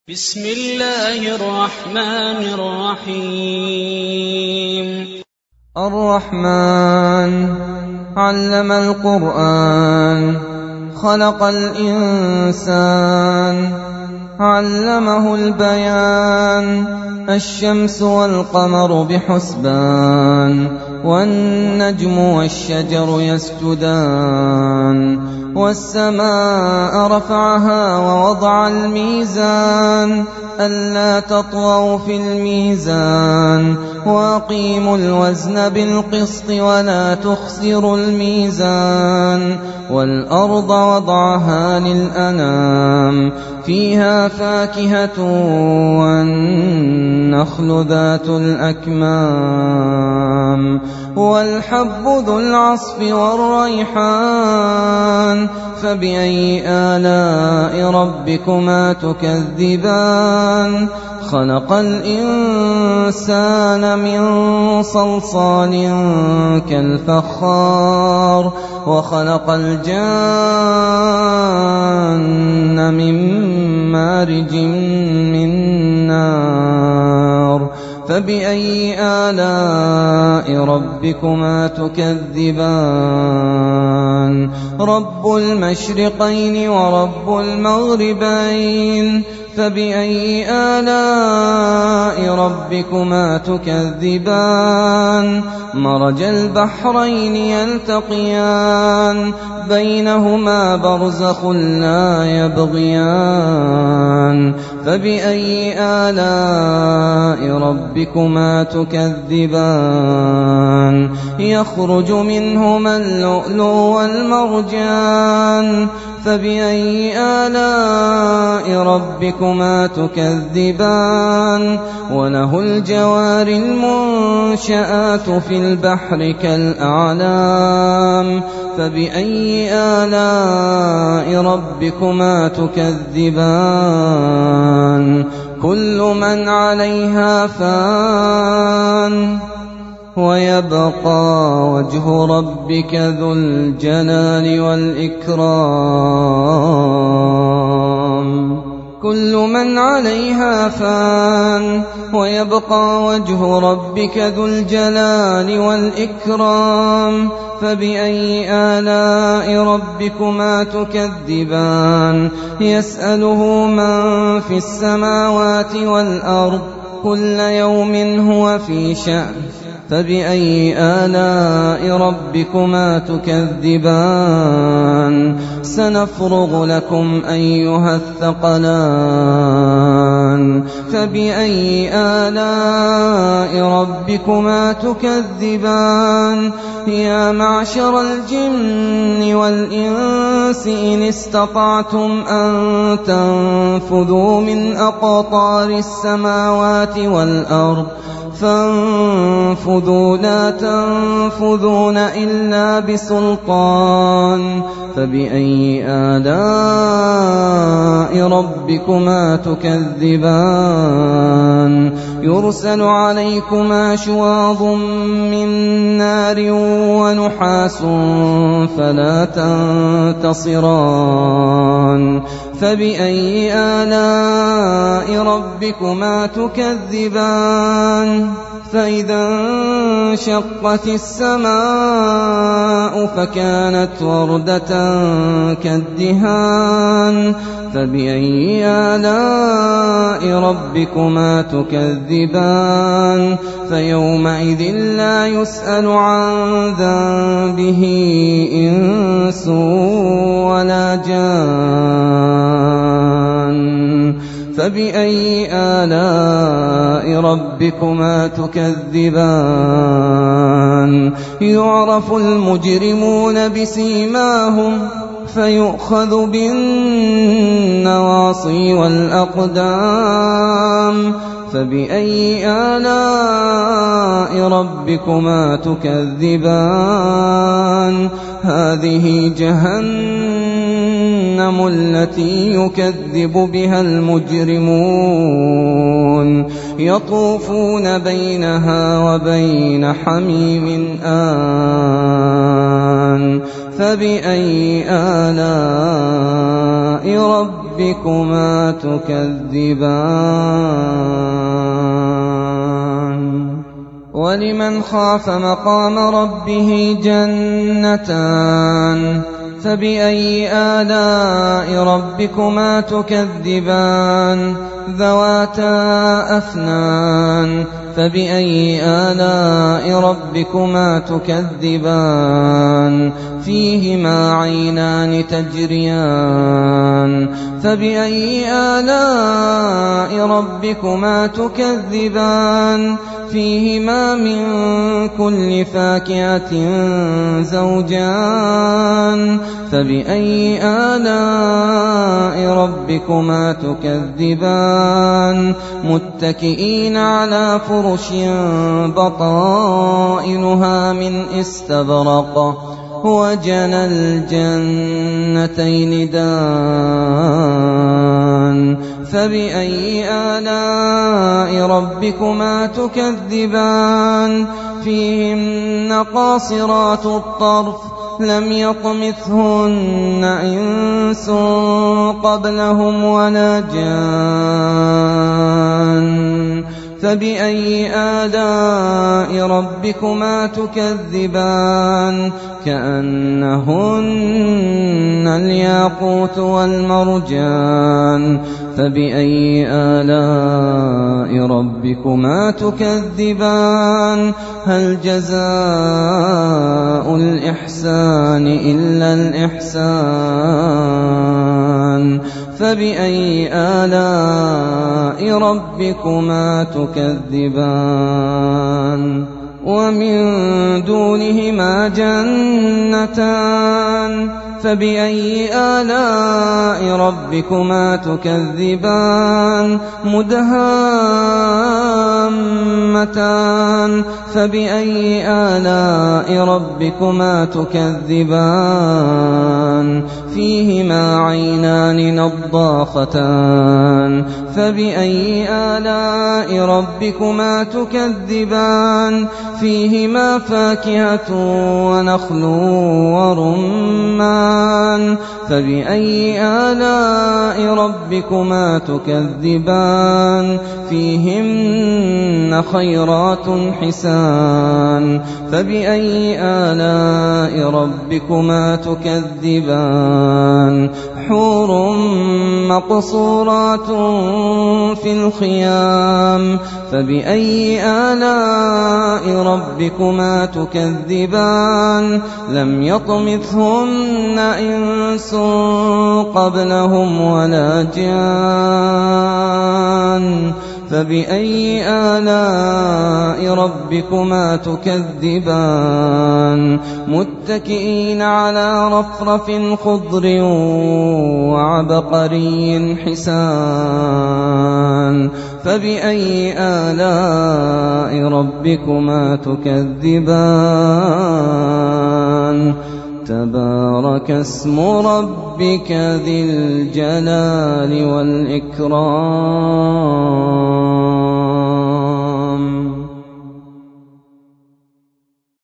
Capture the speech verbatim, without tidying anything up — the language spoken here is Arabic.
بسم الله الرحمن الرحيم الرحمن علم القرآن خلق الإنسان علمه البيان الشمس والقمر بحسبان والنجم والشجر يسجدان والسماء رفعها ووضع الميزان ألا تطغوا في الميزان وأقيموا الوزن بالقسط ولا تخسروا الميزان والأرض وضعها للأنام فيها فاكهة والنخل ذات الأكمام والحب ذو العصف والريحان فبأي آلاء ربكما تكذبان خلق الإنسان من صلصال كالفخار وخلق الجان من مارج من نار فبأي آلاء ربكما تكذبان رب المشرقين ورب المغربين فبأي آلاء ربكما تكذبان مرج البحرين يلتقيان بينهما برزخ لا يبغيان فبأي آلاء ربكما تكذبان يخرج منهما اللؤلؤ والمرجان فبأي آلاء ربكما تكذبان وله الجوار المنشآت في البحر كالأعلام فبأي آلاء ربكما تكذبان كل من عليها فان ويبقى وجه ربك ذو الجلال والإكرام كل من عليها فان ويبقى وجه ربك ذو الجلال والإكرام فبأي آلاء ربكما تكذبان يسأله من في السماوات والأرض كل يوم هو في شأن فبأي آلاء ربكما تكذبان سنفرغ لكم أيها الثقلان فبأي آلاء ربكما تكذبان يا معشر الجن والإنس إن استطعتم أن تنفذوا من أقطار السماوات والأرض فانفذوا لا تنفذون إلا بسلطان فبأي آلاء ربكما تكذبان يرسل عليكما شواظ من نار ونحاس فلا تنتصران فبأي آلاء ربكما تكذبان فإذا انشقت السماء فكانت وردة كالدهان فبأي آلاء ربكما تكذبان فيومئذ لا يسأل عن ذنبه إنس ولا جان فبأي آلاء ربكما تكذبان يعرف المجرمون بسيماهم فيؤخذ بالنواصي والأقدام فبأي آلاء ربكما تكذبان هذه جهنم التي يكذب بها المجرمون يطوفون بينها وبين حميم آن فبأي آلاء ربكما تكذبان ولمن خاف مقام ربه جنتان فبأي آلاء ربكما تكذبان ذواتا أفنان فبأي آلاء ربكما تكذبان فيهما عينان تجريان فبأي آلاء ربكما تكذبان فيهما من كل فاكهة زوجان فبأي آلاء ربكما تكذبان متكئين على فرش بطائنها من استبرق وجنى الجنتين دان فبأي آلاء ربكما تكذبان فيهن قاصرات الطرف لم يطمثهن إنس قبلهم ولا جان فبأي آلاء ربكما تكذبان كأنهن الياقوت والمرجان فبأي آلاء ربكما تكذبان هل جزاء الإحسان إلا الإحسان فبأي آلاء ربكما تكذبان ومن دونهما جنتان فبأي آلاء ربكما تكذبان مدهامتان فبأي آلاء ربكما تكذبان فيهما عينان نضاختان فبأي آلاء ربكما تكذبان فيهما فاكهة ونخل ورمان فبأي آلاء ربكما تكذبان فيهن خيرات حسان فبأي آلاء ربكما تكذبان حور مقصورات في الخيام فبأي آلاء ربكما تكذبان لم يطمثهن إنس قبلهم ولا جان فبأي آلاء ربكما تكذبان متكئين على رفرف خضر وعبقري حسان فبأي آلاء ربكما تكذبان تبارك اسم ربك ذي الجلال والإكرام